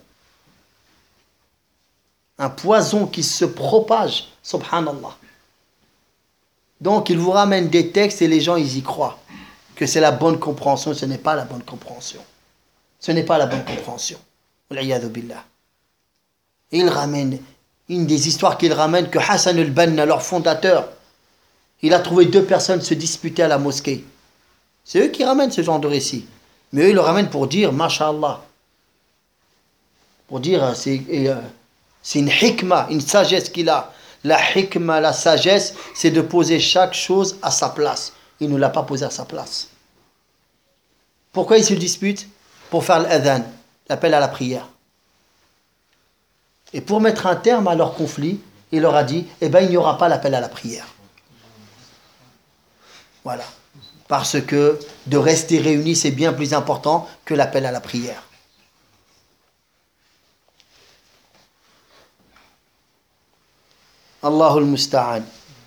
Un poison qui se propage. Subhanallah. Donc, il vous ramène des textes et les gens, ils y croient. Que c'est la bonne compréhension. Ce n'est pas la bonne compréhension. Ce n'est pas la bonne compréhension. Wal'iyadhu billah. Et il ramène, une des histoires qu'il ramène, que Hassan al-Banna, leur fondateur, il a trouvé deux personnes se disputer à la mosquée. C'est eux qui ramènent ce genre de récit. Mais eux, ils le ramènent pour dire, Masha'Allah. Pour dire, c'est, euh, c'est une hikmah, une sagesse qu'il a. La hikmah, la sagesse, c'est de poser chaque chose à sa place. Il ne l'a pas posé à sa place. Pourquoi ils se disputent? Pour faire l'adhan, l'appel à la prière. Et pour mettre un terme à leur conflit, il leur a dit, eh bien, il n'y aura pas l'appel à la prière. Voilà. Parce que de rester réunis, c'est bien plus important que l'appel à la prière. Allahul Musta'an.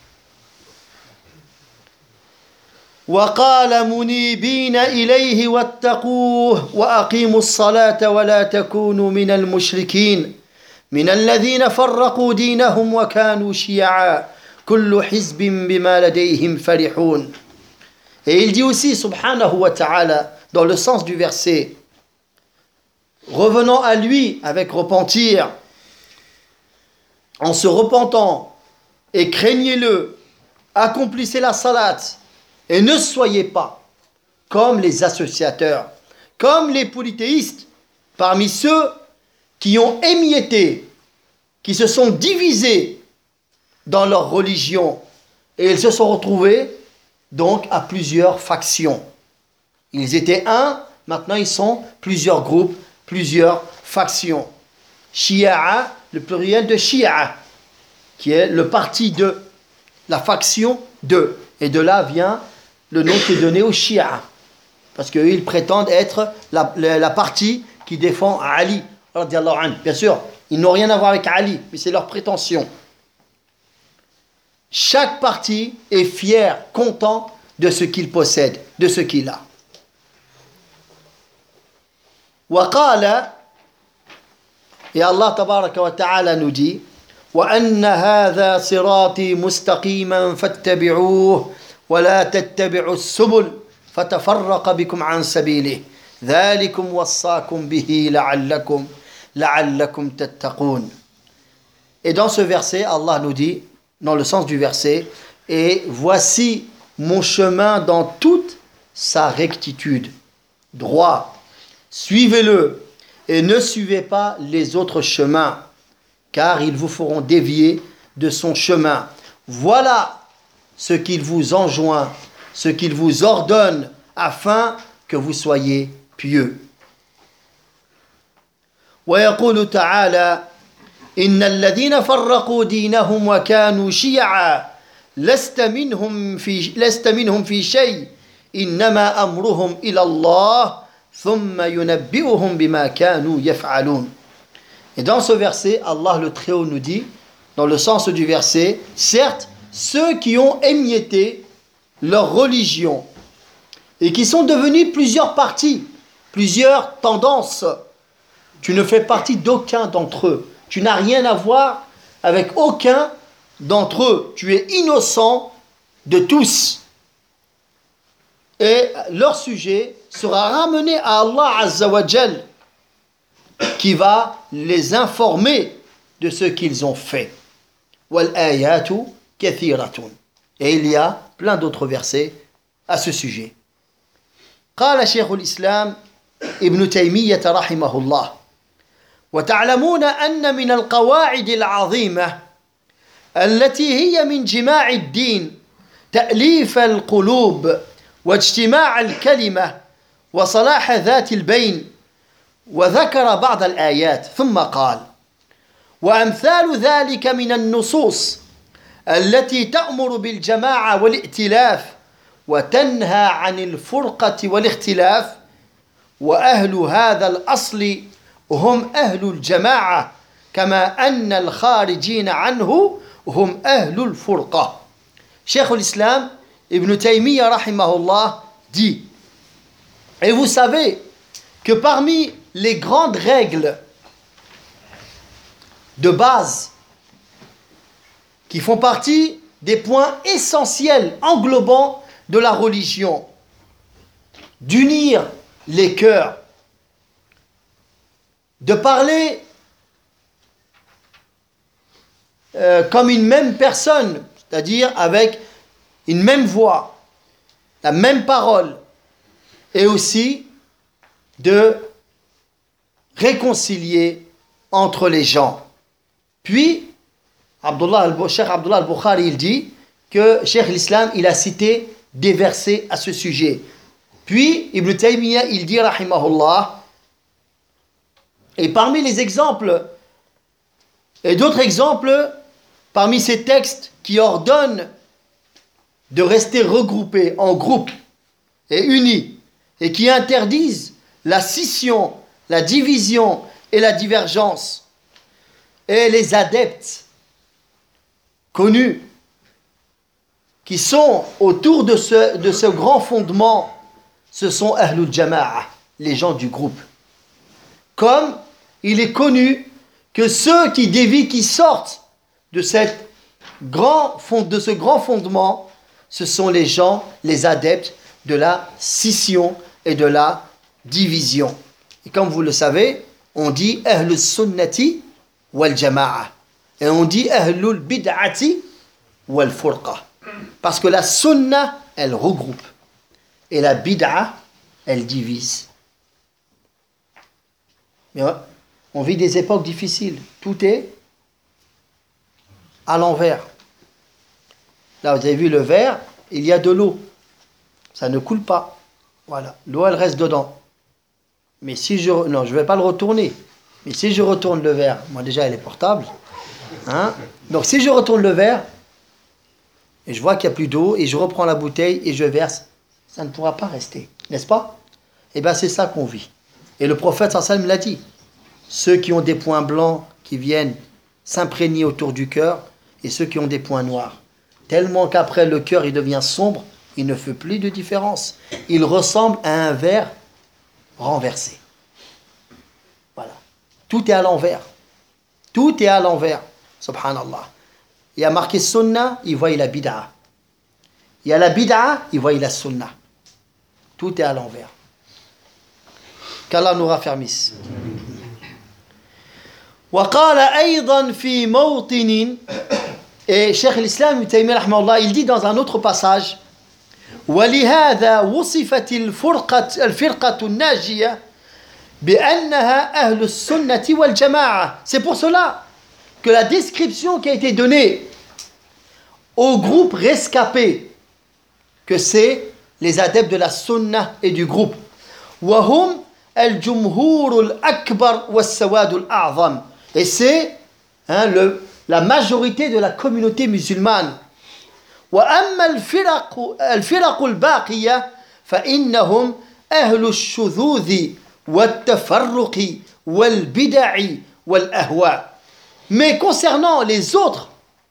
وقال منيبين إليه واتقوه وأقيموا الصلاة ولا تكونوا من المشركين من الذين فرقوا دينهم وكانوا شيعا كل حزب بما لديهم فرحون. Et il dit aussi, subhanahu wa ta'ala, dans le sens du verset, revenant à lui avec repentir, en se repentant, et craignez-le, accomplissez la salat, et ne soyez pas comme les associateurs, comme les polythéistes, parmi ceux qui ont émietté, qui se sont divisés dans leur religion, et ils se sont retrouvés donc à plusieurs factions. Ils étaient un, maintenant ils sont plusieurs groupes, plusieurs factions. Shi'a, le pluriel de Shi'a, qui est le parti de, la faction de. Et de là vient le nom qui est donné aux Shi'a. Parce qu'ils prétendent être la, la, la partie qui défend Ali. Bien sûr, ils n'ont rien à voir avec Ali, mais c'est leur prétention. Chaque parti est fier, content de ce qu'il possède, de ce qu'il a. وقال, et Allah tabaraka wa ta'ala nous dit, وأن هذا صراطي مستقيما فاتبعوه ولا تتبعوا السبل فتفرق بكم عن سبيله ذلكم وصاكم به لعلكم لعلكم تتقون. Et dans ce verset, Allah nous dit, dans le sens du verset, et voici mon chemin dans toute sa rectitude, droit, suivez-le et ne suivez pas les autres chemins, car ils vous feront dévier de son chemin. Voilà ce qu'il vous enjoint, ce qu'il vous ordonne, afin que vous soyez pieux. ويقول تعالى إن الذين فرقوا دينهم وكانوا شيعا لست منهم في لست منهم في شيء إنما أمرهم إلى الله ثم ينبئهم بما كانوا يفعلون. Et dans ce verset, Allah le Très-Haut nous dit, dans le sens du verset, certes, ceux qui ont émietté leur religion et qui sont devenus plusieurs partis, plusieurs tendances, tu ne fais partie d'aucun d'entre eux. Tu n'as rien à voir avec aucun d'entre eux. Tu es innocent de tous. Et leur sujet sera ramené à Allah Azza wa Jal, qui va les informer de ce qu'ils ont fait. Wal ayatu kathiratun. Et il y a plein d'autres versets à ce sujet. قال شيخ الإسلام ابن تيمية رحمه الله: وتعلمون أن من القواعد العظيمة التي هي من جماع الدين تأليف القلوب واجتماع الكلمة وصلاح ذات البين. وذكر بعض الآيات ثم قال: وأمثال ذلك من النصوص التي تأمر بالجماعة والائتلاف وتنهى عن الفرقة والاختلاف. وأهل هذا الأصل هم أهل الجماعة كما أن الخارجين عنه هم أهل الفرقة. Cheikh l'Islam Ibn Taymiyyah rahimahullah dit: et vous savez que parmi les grandes règles de base qui font partie des points essentiels englobants de la religion, d'unir les cœurs, de parler euh, comme une même personne, c'est-à-dire avec une même voix, la même parole, et aussi de réconcilier entre les gens. Puis, Abdullah al Cheikh Abdullah al-Bukhari, il dit que Cheikh l'Islam, il a cité des versets à ce sujet. Puis, Ibn Taymiyyah, il dit, rahimahullah, et parmi les exemples, et d'autres exemples, parmi ces textes qui ordonnent de rester regroupés en groupes et unis, et qui interdisent la scission, la division et la divergence, et les adeptes connus qui sont autour de ce, de ce grand fondement, ce sont Ahlul Jama'a, les gens du groupe. Comme il est connu que ceux qui dévient, qui sortent de, cette grand fond, de ce grand fondement, ce sont les gens, les adeptes de la scission et de la division. Et comme vous le savez, on dit Ahlul Sunnati wal Jama'a. Et on dit Ahlul Bid'ati wal Furqa. Parce que la Sunna, elle regroupe. Et la Bid'a, elle divise. Mais ouais, on vit des époques difficiles. Tout est à l'envers. Là, vous avez vu le verre, il y a de l'eau. Ça ne coule pas. Voilà. L'eau, elle reste dedans. Mais si je... Non, je ne vais pas le retourner. Mais si je retourne le verre, moi déjà, elle est portable. Hein? Donc, si je retourne le verre, et je vois qu'il n'y a plus d'eau, et je reprends la bouteille, et je verse, ça ne pourra pas rester. N'est-ce pas? Eh bien, c'est ça qu'on vit. Et le prophète sallallahu alayhi wa sallam l'a dit. Ceux qui ont des points blancs qui viennent s'imprégner autour du cœur, et ceux qui ont des points noirs. Tellement qu'après le cœur il devient sombre, il ne fait plus de différence. Il ressemble à un verre renversé. Voilà. Tout est à l'envers. Tout est à l'envers. Subhanallah. Il y a marqué sunna, il voit la bid'a. Il y a la bid'a, il voit la sunna. Tout est à l'envers. Qu'Allah nous raffermisse. وقال أيضا في موطن et Cheikh l'Islam Ibn Taymiyyah رحمه الله il dit dans un autre passage ولهذا وصفت الفرقة الفرقة الناجية بأنها أهل السنة والجماعة. C'est pour cela que la description qui a été donnée au groupe rescapé, que c'est les adeptes de la sunna et du groupe. وهم الجمهور الأكبر والسواد الأعظم. Et c'est hein, le, la majorité de la communauté musulmane. وأما الفرق الفرق الباقية فإنهم أهل الشذوذ والتفرق والبدع والأهواء. Mais concernant les autres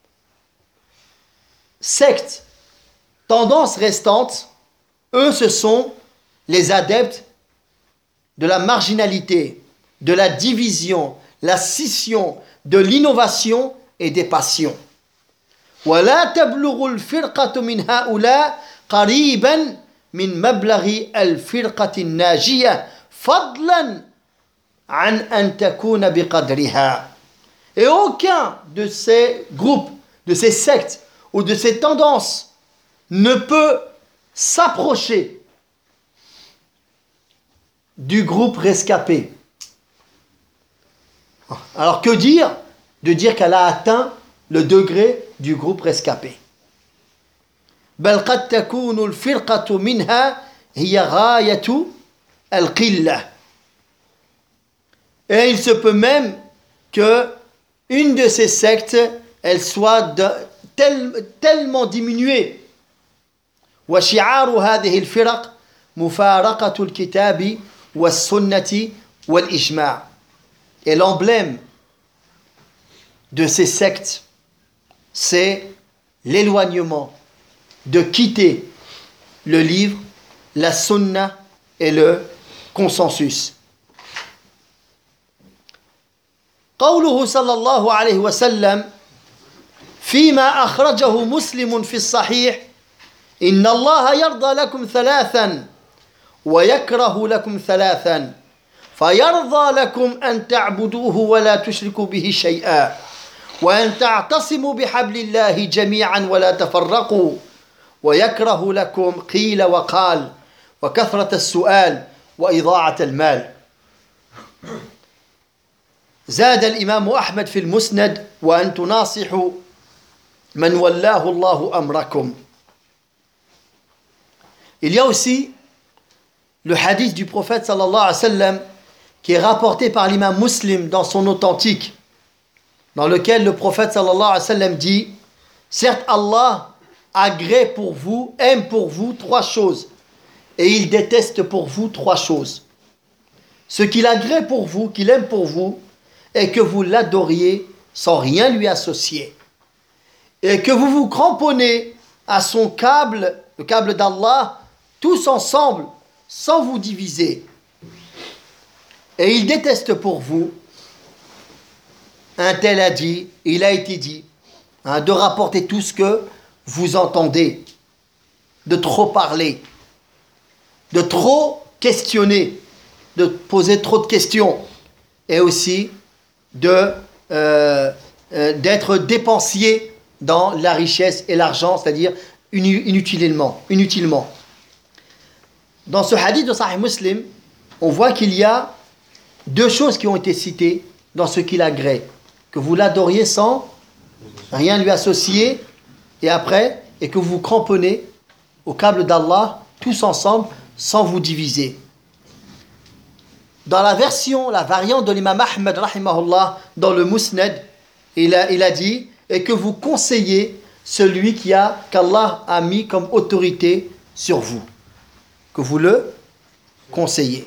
sectes, tendances restantes, eux ce sont les adeptes de la marginalité, de la division, la scission, de l'innovation et des passions. ولا تبلغ الفرقة من هؤلاء قريبا من مبلغ الفرقة الناجية فضلا عن أن تكون بقدرها. Et aucun de ces groupes, de ces sectes ou de ces tendances ne peut s'approcher du groupe rescapé. Alors que dire? De dire qu'elle a atteint le degré du groupe rescapé. بل قد تكون الفرقة منها هي غاية القلة. Et il se peut même que une de ces sectes, elle soit de, tel, tellement diminuée. وشعار هذه الفرق مفارقة الكتاب والسنة والإجماع. Et l'emblème de ces sectes, c'est l'éloignement, de quitter le livre, la sunna et le consensus. قوله صلى الله عليه وسلم فيما أخرجه مسلم في الصحيح إن الله يرضى لكم ثلاثا ويكره لكم ثلاثا فيرضى لكم أن تعبدوه ولا تشركوا به شيئا وأن تعتصموا بحبل الله جميعا ولا تفرقوا ويكره لكم قيل وقال وكثرة السؤال وإضاعة المال. زاد الإمام أحمد في المسند وأن تناصحوا من ولاه الله أمركم. Il y a aussi le hadith du prophète sallallahu alayhi wa sallam qui est rapporté par l'imam Muslim dans son authentique, dans lequel le prophète sallallahu alayhi wa sallam dit: certes Allah agrée pour vous, aime pour vous trois choses et il déteste pour vous trois choses. Ce qu'il agrée pour vous, qu'il aime pour vous, et que vous l'adoriez sans rien lui associer, et que vous vous cramponnez à son câble, le câble d'Allah, tous ensemble, sans vous diviser. Et il déteste pour vous, un tel a dit, il a été dit, hein, de rapporter tout ce que vous entendez, de trop parler, de trop questionner, de poser trop de questions, et aussi de, euh, euh, d'être dépensier dans la richesse et l'argent, c'est-à-dire inutilement, inutilement. Dans ce hadith de Sahih Muslim, on voit qu'il y a deux choses qui ont été citées dans ce qu'il agrée. Que vous l'adoriez sans rien lui associer, et après, et que vous vous cramponnez au câble d'Allah, tous ensemble, sans vous diviser. Dans la version, la variante de l'imam Ahmed, rahimahullah, dans le Musnad, il a, il a dit, et que vous conseillez celui qui a, qu'Allah a mis comme autorité sur vous. Que vous le conseillez.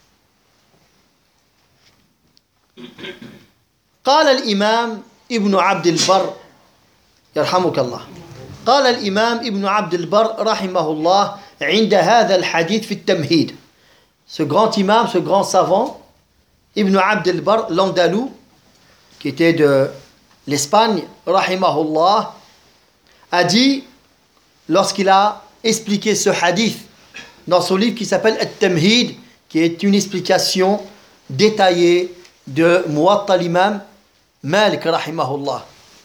قال الإمام ابن عبد البر يرحمك الله قال الإمام ابن عبد البر رحمه الله عند هذا الحديث في التمهيد. Ce grand imam, ce grand savant, Ibn Abd al-Barr, l'Andalou, qui était de l'Espagne, rahimahullah, a dit, lorsqu'il a expliqué ce hadith dans son livre qui s'appelle At-Tamhid qui est une explication détaillée de Muwatta l'imam Malik rahimahullah.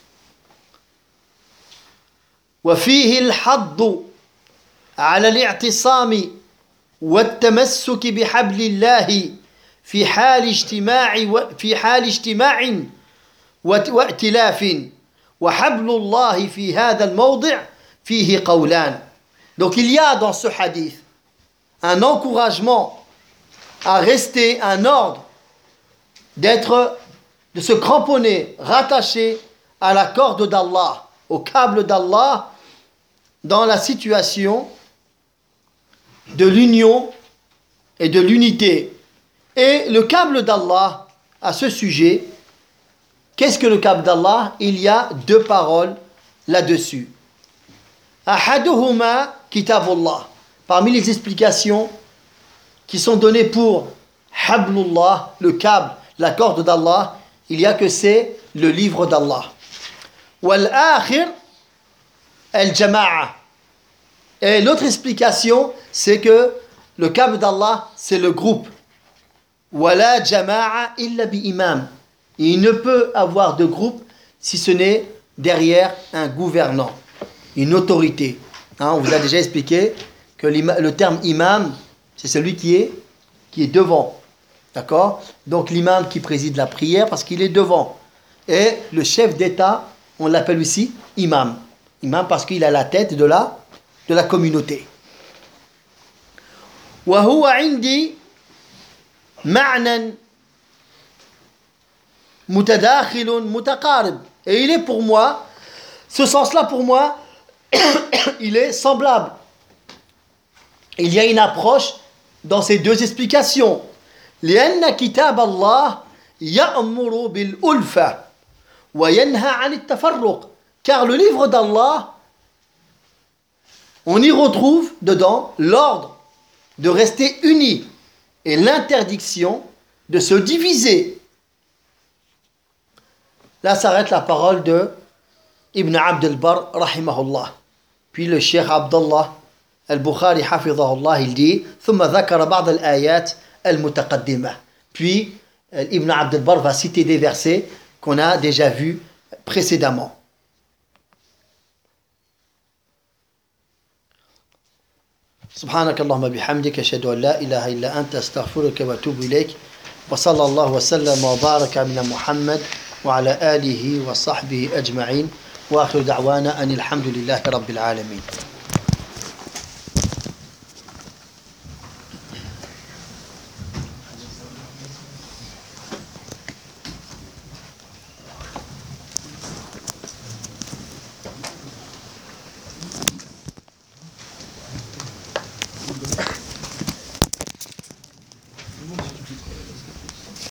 وفيه الحض على الاعتصام والتمسك بحبل الله في حال اجتماع في حال اجتماع وائتلاف وحبل الله في هذا الموضع فيه قولان. Donc il y a dans ce hadith un encouragement à rester, un ordre d'être, de se cramponner, rattaché à la corde d'Allah, au câble d'Allah, dans la situation de l'union et de l'unité. Et le câble d'Allah, à ce sujet, qu'est-ce que le câble d'Allah? Il y a deux paroles là-dessus. Ahaduhuma kitabullah. Parmi les explications qui sont données pour hablullah, le câble, la corde d'Allah, il y a que c'est le livre d'Allah. Wal akhir al-jama'a. Et l'autre explication, c'est que le câble d'Allah, c'est le groupe. Wala jama'a illa bi imam. Il ne peut avoir de groupe si ce n'est derrière un gouvernant, une autorité. Hein, on vous a déjà expliqué que le terme imam, c'est celui qui est, qui est devant. D'accord? Donc l'imam qui préside la prière parce qu'il est devant. Et le chef d'État, on l'appelle aussi imam. Imam parce qu'il a la tête de la, de la communauté. Wa huwa indi ma'nan mutadakhilun mutaqarib. Et il est pour moi, ce sens-là pour moi, il est semblable. Il y a une approche dans ces deux explications. لأن كتاب الله يأمر بالألفة وينهى عن التفرق. Car le livre d'Allah, on y retrouve dedans l'ordre de rester unis et l'interdiction de se diviser. Là s'arrête la parole de Ibn Abd al-Barr rahimahullah. Puis le Cheikh Abdullah al-Bukhari hafidhahullah, il dit ثم ذكر بعض الآيات المتقدمة. Puis Ibn Abd al-Barr va citer des versets qu'on a déjà vus précédemment. سبحانك اللهم بحمدك أشهد أن لا إله إلا أنت أستغفرك وأتوب إليك وصلى الله وسلم وبارك على محمد وعلى آله وصحبه أجمعين وآخر دعوانا أن الحمد لله رب العالمين.